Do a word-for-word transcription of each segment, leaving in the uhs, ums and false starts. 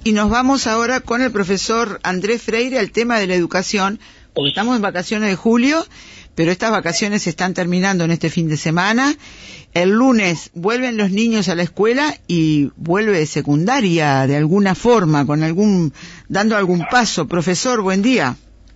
y nos vamos ahora con el profesor Andrés Freire al tema de la educación, porque estamos en vacaciones de julio, pero estas vacaciones se están terminando en este fin de semana. El lunes vuelven los niños a la escuela y vuelve secundaria de alguna forma, con algún, dando algún paso. Profesor, buen día.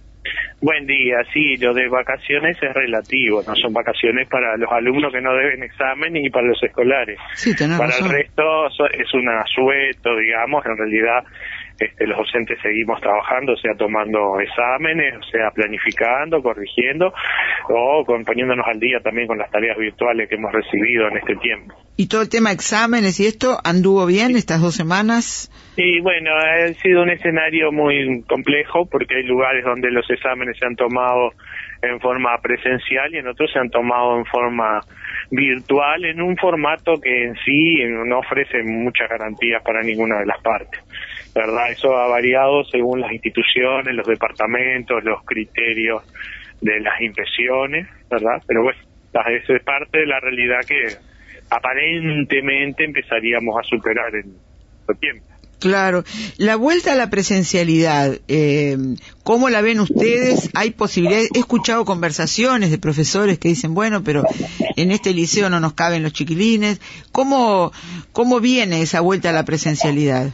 Buen día, sí, lo de vacaciones es relativo, no son vacaciones para los alumnos que no deben examen y para los escolares. Sí, tenés para razón. el resto es un asueto, digamos, en realidad este, los docentes seguimos trabajando, o sea, tomando exámenes, o sea, planificando, corrigiendo, o con, poniéndonos al día también con las tareas virtuales que hemos recibido en este tiempo. ¿Y todo el tema exámenes y esto anduvo bien estas dos semanas? Y bueno, ha sido un escenario muy complejo porque hay lugares donde los exámenes se han tomado en forma presencial y en otros se han tomado en forma virtual, en un formato que en sí no ofrece muchas garantías para ninguna de las partes, ¿verdad? Eso ha variado según las instituciones, los departamentos, los criterios de las impresiones, ¿verdad? Pero bueno, eso es parte de la realidad que aparentemente empezaríamos a superar en el tiempo. Claro. La vuelta a la presencialidad, eh, ¿cómo la ven ustedes? ¿Hay posibilidades? He escuchado conversaciones de profesores que dicen, bueno, pero en este liceo no nos caben los chiquilines. ¿Cómo, cómo viene esa vuelta a la presencialidad?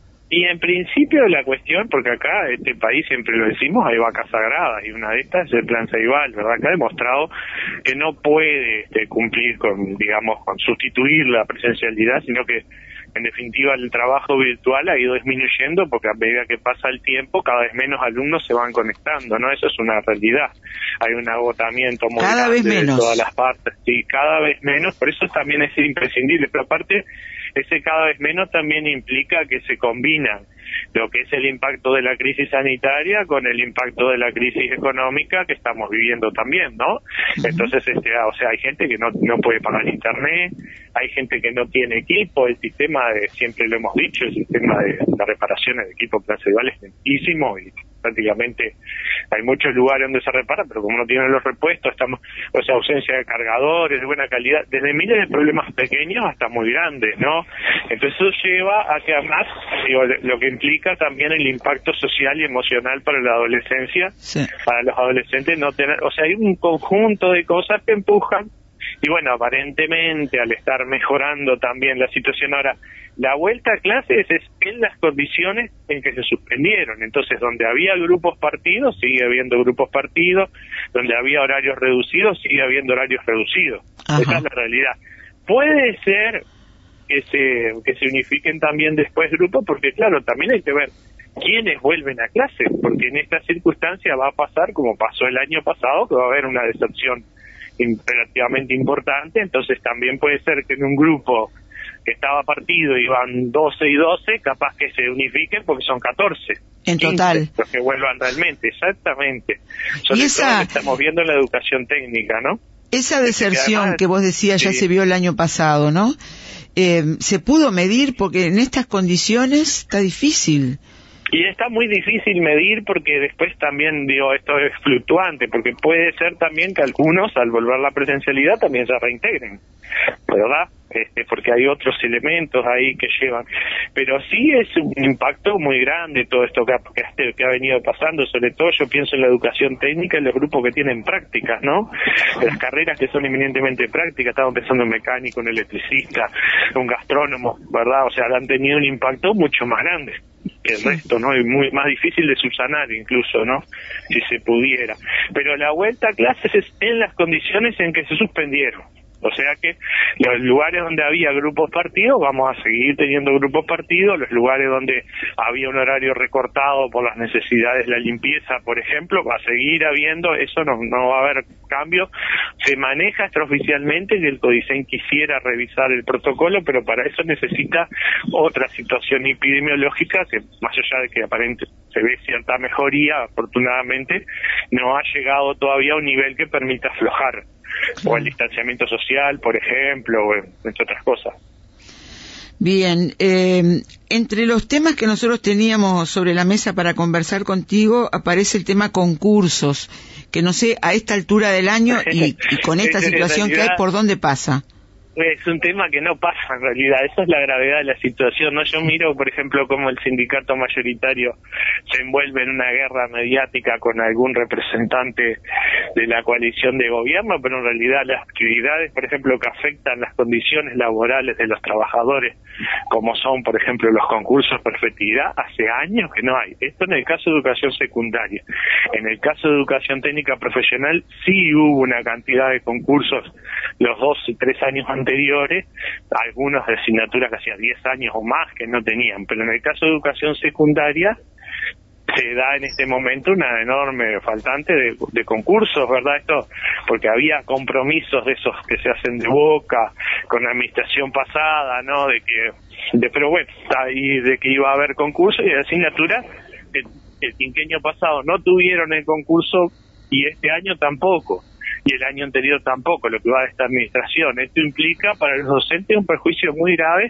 Y en principio la cuestión, porque acá, este país, siempre lo decimos, hay vacas sagradas, y una de estas es el Plan Ceibal, ¿verdad? Que ha demostrado que no puede este, cumplir con, digamos, con sustituir la presencialidad, sino que en definitiva el trabajo virtual ha ido disminuyendo porque a medida que pasa el tiempo cada vez menos alumnos se van conectando, ¿no? Eso es una realidad. Hay un agotamiento muy cada grande vez menos de todas las partes, sí, cada vez menos, por eso también es imprescindible, pero aparte ese cada vez menos también implica que se combina lo que es el impacto de la crisis sanitaria con el impacto de la crisis económica que estamos viviendo también, ¿no? Uh-huh. Entonces, este, o sea, hay gente que no, no puede pagar internet, hay gente que no tiene equipo, el sistema de, siempre lo hemos dicho, el sistema de, de reparaciones de equipo Plan Ceibal es lentísimo y prácticamente hay muchos lugares donde se repara, pero como no tienen los repuestos, estamos, o sea, ausencia de cargadores de buena calidad, desde miles de problemas pequeños hasta muy grandes, ¿no? Entonces eso lleva a que además, digo, lo que implica también el impacto social y emocional para la adolescencia, sí. Para los adolescentes no tener, o sea, hay un conjunto de cosas que empujan. Y bueno, aparentemente al estar mejorando también la situación ahora, la vuelta a clases es en las condiciones en que se suspendieron. Entonces, donde había grupos partidos, sigue habiendo grupos partidos, donde había horarios reducidos, sigue habiendo horarios reducidos. Ajá. Esa es la realidad. Puede ser que se, que se unifiquen también después grupos, porque claro, también hay que ver quiénes vuelven a clase, porque en esta circunstancia va a pasar como pasó el año pasado, que va a haber una deserción relativamente importante, entonces también puede ser que en un grupo que estaba partido iban doce y doce, capaz que se unifiquen porque son catorce. En total. Los que vuelvan realmente, exactamente. Sobre y esa... todo que estamos viendo en la educación técnica, ¿no? Esa deserción que, además, que vos decías ya sí. se vio el año pasado, ¿no? Eh, ¿Se pudo medir? Porque en estas condiciones está difícil. Y está muy difícil medir porque después también, digo, esto es fluctuante, porque puede ser también que algunos, al volver a la presencialidad, también se reintegren, ¿verdad? Este, porque hay otros elementos ahí que llevan. Pero sí es un impacto muy grande todo esto que ha, que, que ha venido pasando, sobre todo yo pienso en la educación técnica, en los grupos que tienen prácticas, ¿no? Las carreras que son eminentemente prácticas, estamos pensando en mecánico, en electricista, un gastrónomo, ¿verdad? O sea, han tenido un impacto mucho más grande que el sí. resto, ¿no? Y muy más difícil de subsanar incluso, ¿no? Si se pudiera. Pero la vuelta a clases es en las condiciones en que se suspendieron. O sea que los lugares donde había grupos partidos, vamos a seguir teniendo grupos partidos, los lugares donde había un horario recortado por las necesidades de la limpieza, por ejemplo, va a seguir habiendo, eso no, no va a haber cambio. Se maneja extraoficialmente que el CODICEN quisiera revisar el protocolo, pero para eso necesita otra situación epidemiológica que, más allá de que aparentemente se ve cierta mejoría, afortunadamente, no ha llegado todavía a un nivel que permita aflojar. O el distanciamiento social, por ejemplo, o entre otras cosas. Bien, eh, entre los temas que nosotros teníamos sobre la mesa para conversar contigo, aparece el tema concursos, que no sé, a esta altura del año y, y con esta situación que hay, ¿por dónde pasa? es un tema que no pasa en realidad, eso es la gravedad de la situación, ¿no? Yo miro, por ejemplo, cómo el sindicato mayoritario se envuelve en una guerra mediática con algún representante de la coalición de gobierno, pero en realidad las actividades, por ejemplo, que afectan las condiciones laborales de los trabajadores, como son, por ejemplo, los concursos por efectividad, hace años que no hay. Esto en el caso de educación secundaria. En el caso de educación técnica profesional sí hubo una cantidad de concursos los dos y tres años anteriores, algunos de asignaturas que hacía diez años o más que no tenían, pero en el caso de educación secundaria se da en este momento una enorme faltante de, de concursos, ¿verdad? Esto porque había compromisos de esos que se hacen de boca con la administración pasada, ¿no? De que, de, pero bueno, y de que iba a haber concursos y de asignaturas que el quinquenio pasado no tuvieron el concurso y este año tampoco. Y el año anterior tampoco, lo que va de esta administración. Esto implica para los docentes un perjuicio muy grave,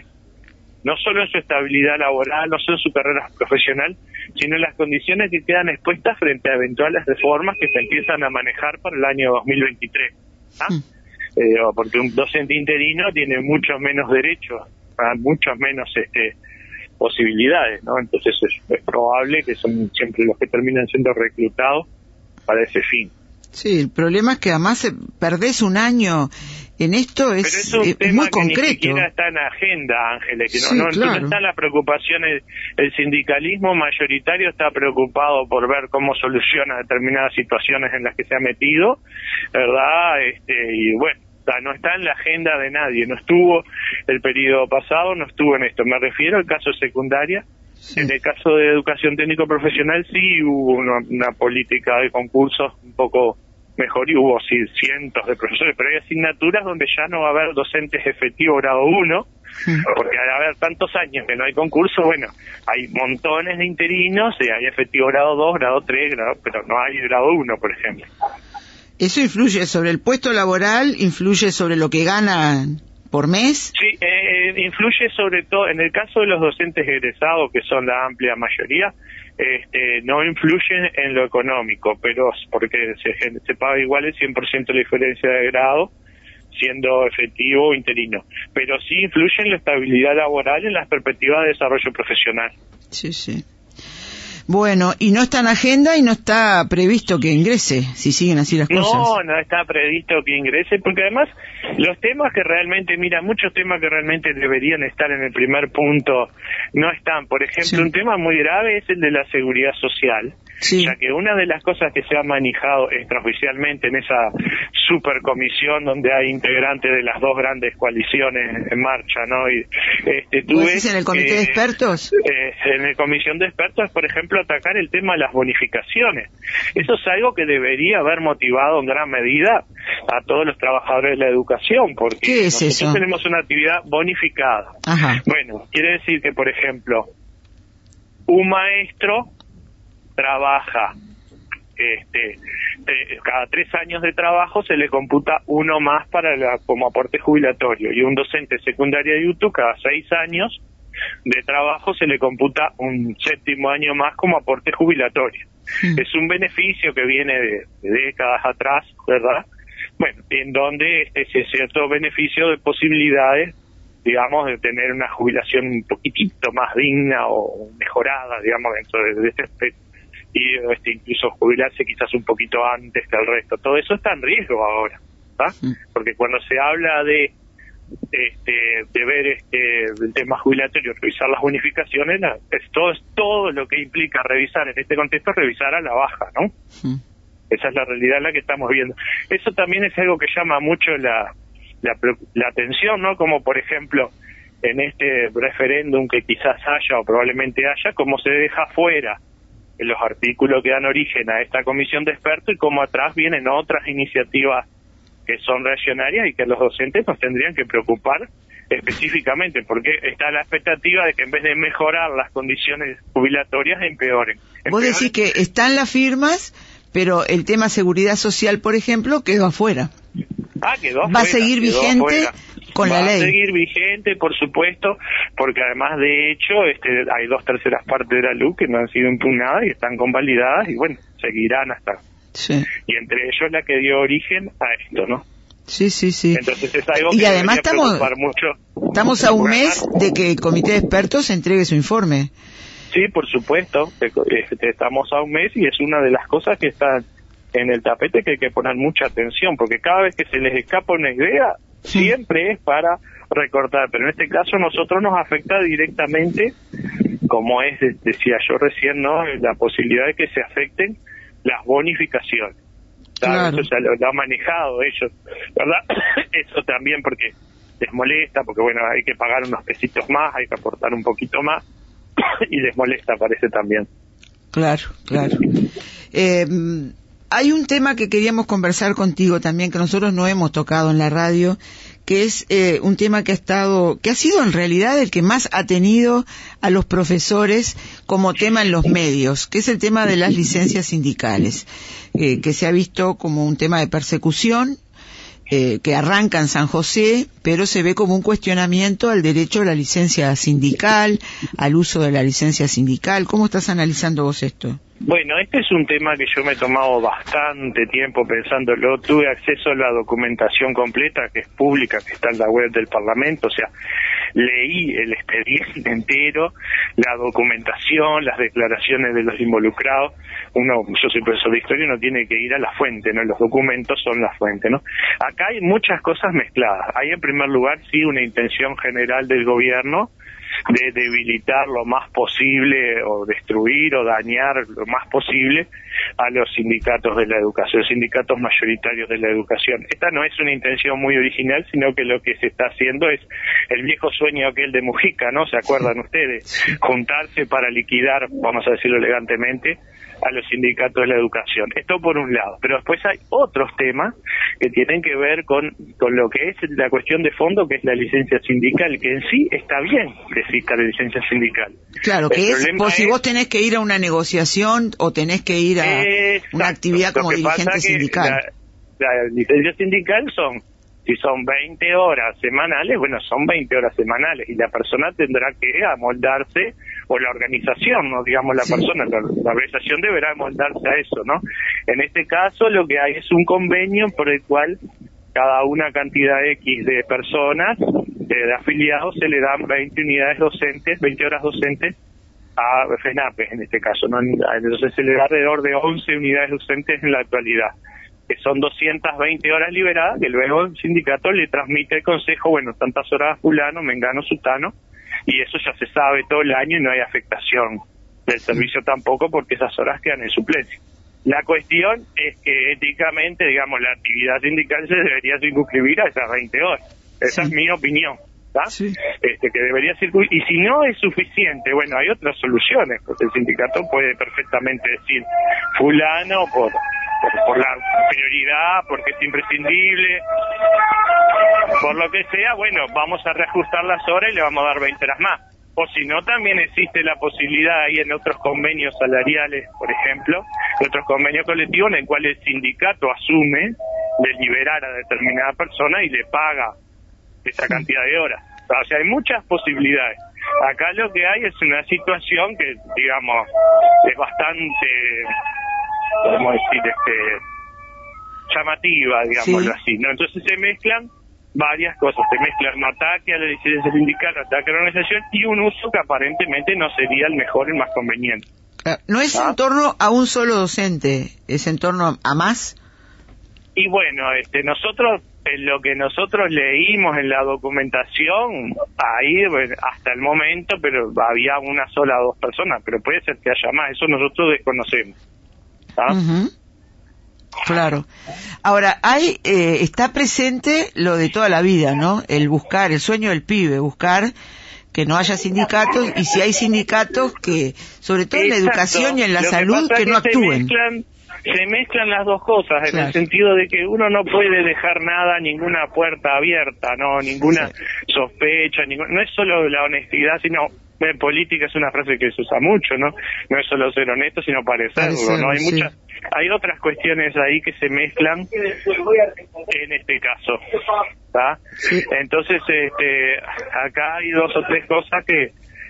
no solo en su estabilidad laboral, no solo en su carrera profesional, sino en las condiciones que quedan expuestas frente a eventuales reformas que se empiezan a manejar para el año dos mil veintitrés. ¿Ah? Mm. Eh, porque un docente interino tiene muchos menos derechos, muchos menos este posibilidades, ¿no? Entonces es, es probable que son siempre los que terminan siendo reclutados para ese fin. Sí, el problema es que además perdés un año en esto, es, Pero es, un es tema muy que concreto. Ni siquiera está en agenda, Ángeles, que sí, no, no, claro. no está la preocupación, el, el sindicalismo mayoritario está preocupado por ver cómo soluciona determinadas situaciones en las que se ha metido, ¿verdad? Este, y bueno, no está en la agenda de nadie, no estuvo el periodo pasado, no estuvo en esto. Me refiero al caso de secundaria. Sí. En el caso de educación técnico profesional sí hubo una, una política de concursos un poco mejor y hubo sí, cientos de profesores, pero hay asignaturas donde ya no va a haber docentes efectivos grado uno, sí. Porque al haber tantos años que no hay concurso, bueno, hay montones de interinos y hay efectivo grado dos, grado tres, grado, pero no hay grado uno, por ejemplo. ¿Eso influye sobre el puesto laboral? ¿Influye sobre lo que ganan por mes? Sí, eh, influye sobre todo, en el caso de los docentes egresados, que son la amplia mayoría, este, no influyen en lo económico, pero porque se, se paga igual el cien por ciento de la diferencia de grado, siendo efectivo o interino. Pero sí influye en la estabilidad laboral, en las perspectivas de desarrollo profesional. Sí, sí. Bueno, y no está en agenda y no está previsto que ingrese, si siguen así las cosas. No, no está previsto que ingrese, porque además los temas que realmente, mira, muchos temas que realmente deberían estar en el primer punto no están. Por ejemplo, sí. Un tema muy grave es el de la seguridad social, sí. Ya que una de las cosas que se ha manejado extraoficialmente en esa supercomisión donde hay integrantes de las dos grandes coaliciones en marcha, ¿no? Y este, tú ¿Vos ves decís en el comité que, de expertos? Eh, en la comisión de expertos, por ejemplo, atacar el tema de las bonificaciones. Eso es algo que debería haber motivado en gran medida a todos los trabajadores de la educación, porque ¿qué es nosotros eso? tenemos una actividad bonificada. Ajá. Bueno, quiere decir que, por ejemplo, un maestro trabaja este eh, cada tres años de trabajo se le computa uno más para la, como aporte jubilatorio, y un docente secundaria de YouTube cada seis años de trabajo se le computa un séptimo año más como aporte jubilatorio. Mm. Es un beneficio que viene de, de décadas atrás, ¿verdad? Bueno, en donde ese cierto beneficio de posibilidades, digamos, de tener una jubilación un poquitito más digna o mejorada, digamos, dentro de, de este aspecto, y este, incluso jubilarse quizás un poquito antes que el resto. Todo eso está en riesgo ahora, ¿tá? Mm. Porque cuando se habla de este de ver este el tema jubilatorio, revisar las bonificaciones, es todo, es todo lo que implica revisar en este contexto, revisar a la baja, ¿no? Mm. Esa es la realidad en la que estamos viendo. Eso también es algo que llama mucho la, la, la atención, ¿no? Como por ejemplo en este referéndum que quizás haya o probablemente haya, cómo se deja fuera en los artículos que dan origen a esta comisión de expertos y cómo atrás vienen otras iniciativas que son reaccionarias y que los docentes nos tendrían que preocupar específicamente, porque está la expectativa de que en vez de mejorar las condiciones jubilatorias empeoren. empeoren. Vos decís que están las firmas, pero el tema seguridad social, por ejemplo, quedó afuera. Ah, quedó afuera. Va a seguir vigente con la ley. Va a seguir vigente, por supuesto, porque además, de hecho, este, hay dos terceras partes de la L U que no han sido impugnadas y están convalidadas y, bueno, seguirán hasta... Sí. Y entre ellos la que dio origen a esto, ¿no? Sí, sí, sí. Entonces es algo y que además estamos, preocupar mucho. Estamos a un mes de que el comité de expertos entregue su informe. Sí, por supuesto, estamos a un mes y es una de las cosas que están en el tapete que hay que poner mucha atención, porque cada vez que se les escapa una idea, sí. siempre es para recortar, pero en este caso a nosotros nos afecta directamente, como es, decía yo recién, ¿no?, la posibilidad de que se afecten las bonificaciones. Claro. Eso ya lo, lo han manejado ellos, ¿verdad? Eso también porque les molesta, porque bueno, hay que pagar unos pesitos más, hay que aportar un poquito más, y les molesta, parece también. Claro, claro. Eh, hay un tema que queríamos conversar contigo también, que nosotros no hemos tocado en la radio, que es eh, un tema que ha estado, que ha sido en realidad el que más ha tenido a los profesores como tema en los medios, que es el tema de las licencias sindicales, eh, que se ha visto como un tema de persecución, eh, que arranca en San José, pero se ve como un cuestionamiento al derecho a la licencia sindical, al uso de la licencia sindical. ¿Cómo estás analizando vos esto? Bueno, este es un tema que yo me he tomado bastante tiempo pensándolo. Tuve acceso a la documentación completa, que es pública, que está en la web del Parlamento, o sea, leí el expediente entero, la documentación, las declaraciones de los involucrados. Uno, yo soy profesor de historia, uno tiene que ir a la fuente, ¿no? Los documentos son la fuente, ¿no? Acá hay muchas cosas mezcladas. Hay en primer lugar, sí, una intención general del gobierno de debilitar lo más posible o destruir o dañar lo más posible a los sindicatos de la educación, sindicatos mayoritarios de la educación. Esta no es una intención muy original, sino que lo que se está haciendo es el viejo sueño aquel de Mujica, ¿no? ¿Se acuerdan ustedes? Juntarse para liquidar, vamos a decirlo elegantemente, a los sindicatos de la educación. Esto por un lado, pero después hay otros temas que tienen que ver con, con lo que es la cuestión de fondo, que es la licencia sindical, que en sí está bien que exista la licencia sindical. Claro, que es, por si es, vos tenés que ir a una negociación o tenés que ir a exacto, una actividad como dirigente sindical. La, la licencia sindical son, si son veinte horas semanales, bueno, son veinte horas semanales y la persona tendrá que amoldarse, o la organización, no digamos la sí. persona, la, la organización deberá amoldarse a eso, ¿no? En este caso lo que hay es un convenio por el cual cada una cantidad X de personas, de, de afiliados, se le dan veinte unidades docentes, veinte horas docentes a FENAPES en este caso, ¿no? Entonces se le da alrededor de once unidades docentes en la actualidad, que son doscientas veinte horas liberadas, que luego el sindicato le transmite al consejo, bueno, tantas horas a fulano, mengano, sutano, y eso ya se sabe todo el año y no hay afectación del servicio tampoco, porque esas horas quedan en suplencia. La cuestión es que éticamente, digamos, la actividad sindical se debería circunscribir a esas veinte horas. Esa sí. es mi opinión, ¿tá? Sí. Este, que debería circunscribir. Y si no es suficiente, bueno, hay otras soluciones, porque el sindicato puede perfectamente decir, fulano, por, por, por la prioridad, porque es imprescindible, por lo que sea, bueno, vamos a reajustar las horas y le vamos a dar veinte horas más. O si no, también existe la posibilidad ahí en otros convenios salariales, por ejemplo, en otros convenios colectivos en el cual el sindicato asume de liberar a determinada persona y le paga esa cantidad de horas. O sea, hay muchas posibilidades. Acá lo que hay es una situación que, digamos, es bastante, podemos decir, este, llamativa, digámoslo sí. así, ¿no? Entonces se mezclan varias cosas, se mezclan un ataque a la licencia sindical, ataque a la organización y un uso que aparentemente no sería el mejor, el más conveniente. No es ¿Ah? en torno a un solo docente, es en torno a más. Y bueno, este, nosotros, en lo que nosotros leímos en la documentación, ahí bueno, hasta el momento, pero había una sola o dos personas, pero puede ser que haya más, eso nosotros desconocemos. ¿Ah? Uh-huh. Claro. Ahora, hay eh, está presente lo de toda la vida, ¿no? El buscar, el sueño del pibe, buscar que no haya sindicatos, y si hay sindicatos, que, sobre todo Exacto. en la educación y en la lo salud, que, que no actúen. Se mezclan, se mezclan las dos cosas, en claro. el sentido de que uno no puede dejar nada, ninguna puerta abierta, no, ninguna sí. sospecha, ningún, no es solo la honestidad, sino en política es una frase que se usa mucho, ¿no? No es solo ser honesto, sino parecerlo, Parecer, ¿no? Hay sí. muchas, hay otras cuestiones ahí que se mezclan en este caso, ¿tá? Sí. Entonces, este, acá hay dos o tres cosas que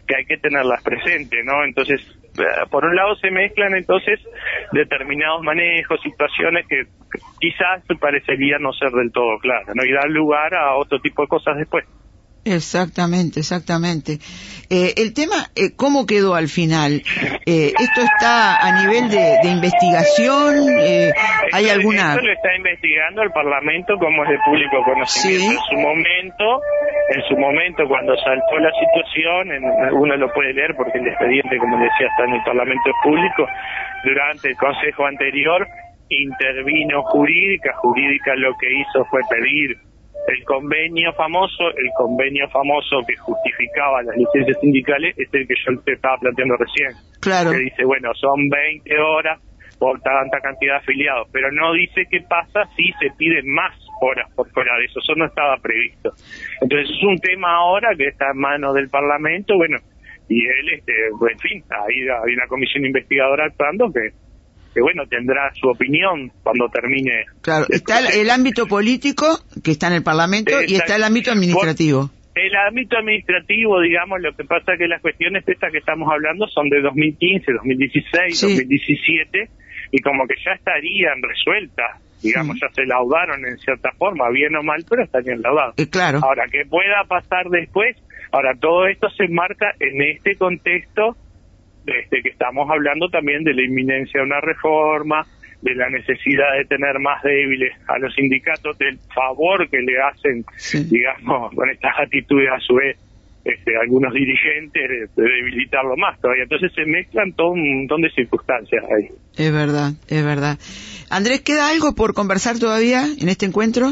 que hay que tenerlas presentes, ¿no? Entonces, por un lado se mezclan entonces determinados manejos, situaciones que quizás parecería no ser del todo claras, ¿no? Y dar lugar a otro tipo de cosas después. Exactamente, exactamente. Eh, el tema, eh, ¿cómo quedó al final? Eh, ¿Esto está a nivel de, de investigación? Eh, ¿Hay esto, alguna...? Esto lo está investigando el Parlamento, como es de público conocimiento. Sí. En su momento, en su momento cuando saltó la situación, en, uno lo puede leer porque el expediente, como decía, está en el Parlamento público. Durante el Consejo anterior intervino Jurídica. Jurídica lo que hizo fue pedir el convenio famoso, el convenio famoso que justificaba las licencias sindicales, es el que yo te estaba planteando recién. Claro. Que dice, bueno, son veinte horas por tanta cantidad de afiliados, pero no dice qué pasa si se piden más horas por fuera de eso, eso no estaba previsto. Entonces es un tema ahora que está en manos del Parlamento, bueno, y él, este, en fin, hay, hay una comisión investigadora actuando que que bueno, tendrá su opinión cuando termine. Claro, está el, el ámbito político, que está en el Parlamento, está, y está el ámbito administrativo. El ámbito administrativo, digamos, lo que pasa es que las cuestiones estas que estamos hablando son de dos mil quince, dos mil dieciséis, sí. dos mil diecisiete, y como que ya estarían resueltas, digamos, sí. ya se laudaron en cierta forma, bien o mal, pero estarían laudadas. Eh, claro. Ahora, ¿qué pueda pasar después? Ahora, todo esto se enmarca en este contexto Este, que estamos hablando también de la inminencia de una reforma, de la necesidad de tener más débiles a los sindicatos, del favor que le hacen, sí. digamos, con estas actitudes a su vez, este, algunos dirigentes, de, de debilitarlo más todavía. Entonces se mezclan todo un montón de circunstancias ahí. Es verdad, es verdad. Andrés, ¿queda algo por conversar todavía en este encuentro?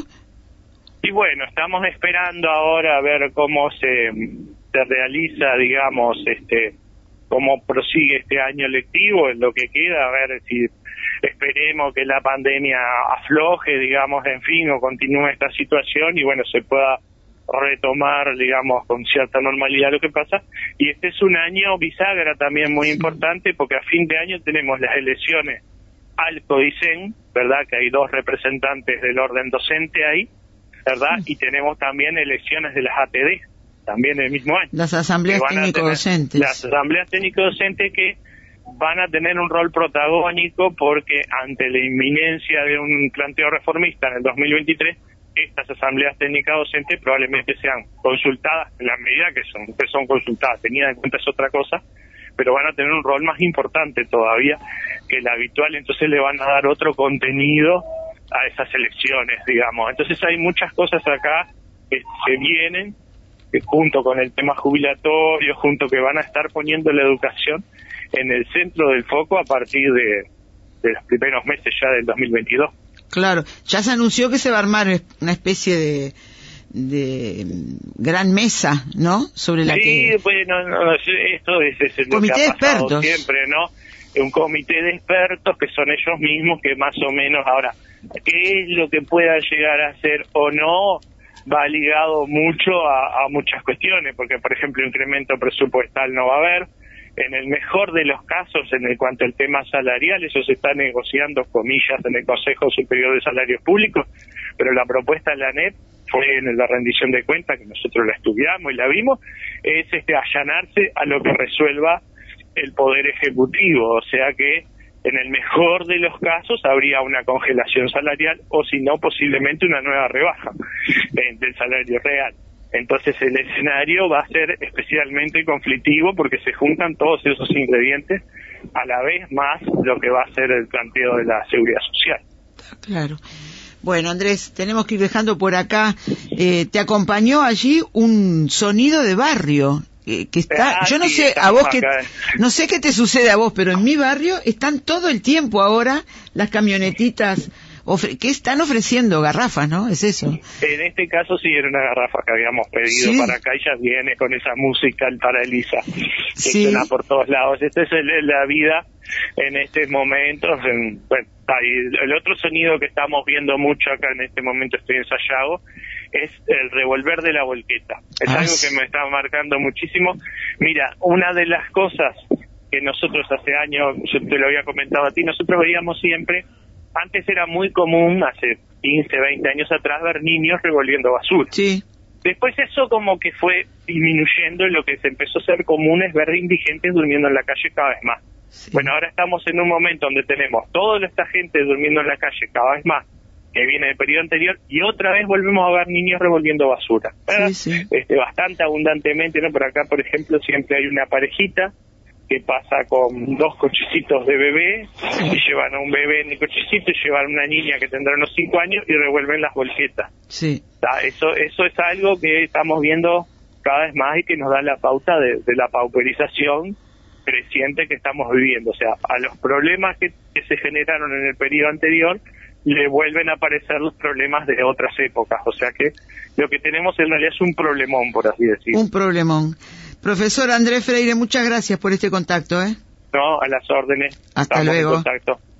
Y bueno, estamos esperando ahora a ver cómo se, se realiza, digamos, este... cómo prosigue este año lectivo, en lo que queda, a ver si esperemos que la pandemia afloje, digamos, en fin, o continúe esta situación y bueno, se pueda retomar, digamos, con cierta normalidad lo que pasa. Y este es un año bisagra también muy importante porque a fin de año tenemos las elecciones al CODICEN, ¿verdad? Que hay dos representantes del orden docente ahí, ¿verdad? Y tenemos también elecciones de las A T D. También el mismo año. Las asambleas técnico-docentes. Las asambleas técnico-docentes que van a tener un rol protagónico porque ante la inminencia de un planteo reformista en el dos mil veintitrés, estas asambleas técnicas docentes probablemente sean consultadas en la medida que son, que son consultadas, tenida en cuenta es otra cosa, pero van a tener un rol más importante todavía que el habitual, entonces le van a dar otro contenido a esas elecciones, digamos. Entonces hay muchas cosas acá que se vienen, que junto con el tema jubilatorio, junto que van a estar poniendo la educación en el centro del foco a partir de, de los primeros meses ya del dos mil veintidós. Claro, ya se anunció que se va a armar una especie de, de gran mesa, ¿no? Sobre la sí, que... bueno, no, esto es, es lo comité que ha de pasado expertos. Siempre, ¿no? Un comité de expertos que son ellos mismos que más o menos ahora, ¿qué es lo que pueda llegar a ser o no? Va ligado mucho a, a muchas cuestiones, porque por ejemplo incremento presupuestal no va a haber, en el mejor de los casos en el cuanto al tema salarial, eso se está negociando, comillas, en el Consejo Superior de Salarios Públicos, pero la propuesta de la A N E P fue en la rendición de cuentas, que nosotros la estudiamos y la vimos, es este allanarse a lo que resuelva el Poder Ejecutivo, o sea que en el mejor de los casos habría una congelación salarial o si no posiblemente una nueva rebaja eh, del salario real. Entonces el escenario va a ser especialmente conflictivo porque se juntan todos esos ingredientes a la vez más lo que va a ser el planteo de la seguridad social. Claro. Bueno, Andrés, tenemos que ir dejando por acá. Eh, te acompañó allí un sonido de barrio. Eh, que está, ah, yo no sí, sé a vos que, no sé qué te sucede a vos, pero en mi barrio están todo el tiempo ahora las camionetitas ofre que están ofreciendo garrafas, ¿no? Es eso. En este caso sí era una garrafa que habíamos pedido, ¿sí? Para acá y ya viene con esa música el para Elisa que ¿sí? Suena por todos lados. Esta es el, la vida en estos momentos. En, bueno, el otro sonido que estamos viendo mucho acá en este momento, estoy en Sayago, es el revolver de la volqueta. Es ah, algo que me está marcando muchísimo. Mira, una de las cosas que nosotros hace años, yo te lo había comentado a ti, nosotros veíamos siempre, antes era muy común, hace quince, veinte años atrás, ver niños revolviendo basura. Sí. Después eso como que fue disminuyendo, y lo que se empezó a ser común es ver indigentes durmiendo en la calle cada vez más. Sí. Bueno, ahora estamos en un momento donde tenemos toda esta gente durmiendo en la calle cada vez más, que viene del periodo anterior, y otra vez volvemos a ver niños revolviendo basura. Sí, sí. Este, bastante abundantemente, ¿no? Por acá, por ejemplo, siempre hay una parejita que pasa con dos cochecitos de bebé, sí. y llevan a un bebé en el cochecito, y llevan a una niña que tendrá unos cinco años y revuelven las bolquetas. Sí. O sea, eso, eso es algo que estamos viendo cada vez más y que nos da la pauta de, de la pauperización creciente que estamos viviendo. O sea, a los problemas que, que se generaron en el periodo anterior le vuelven a aparecer los problemas de otras épocas. O sea que lo que tenemos en realidad es un problemón, por así decirlo. Un problemón. Profesor Andrés Freire, muchas gracias por este contacto, ¿eh? No, a las órdenes. Hasta Estamos luego. En contacto.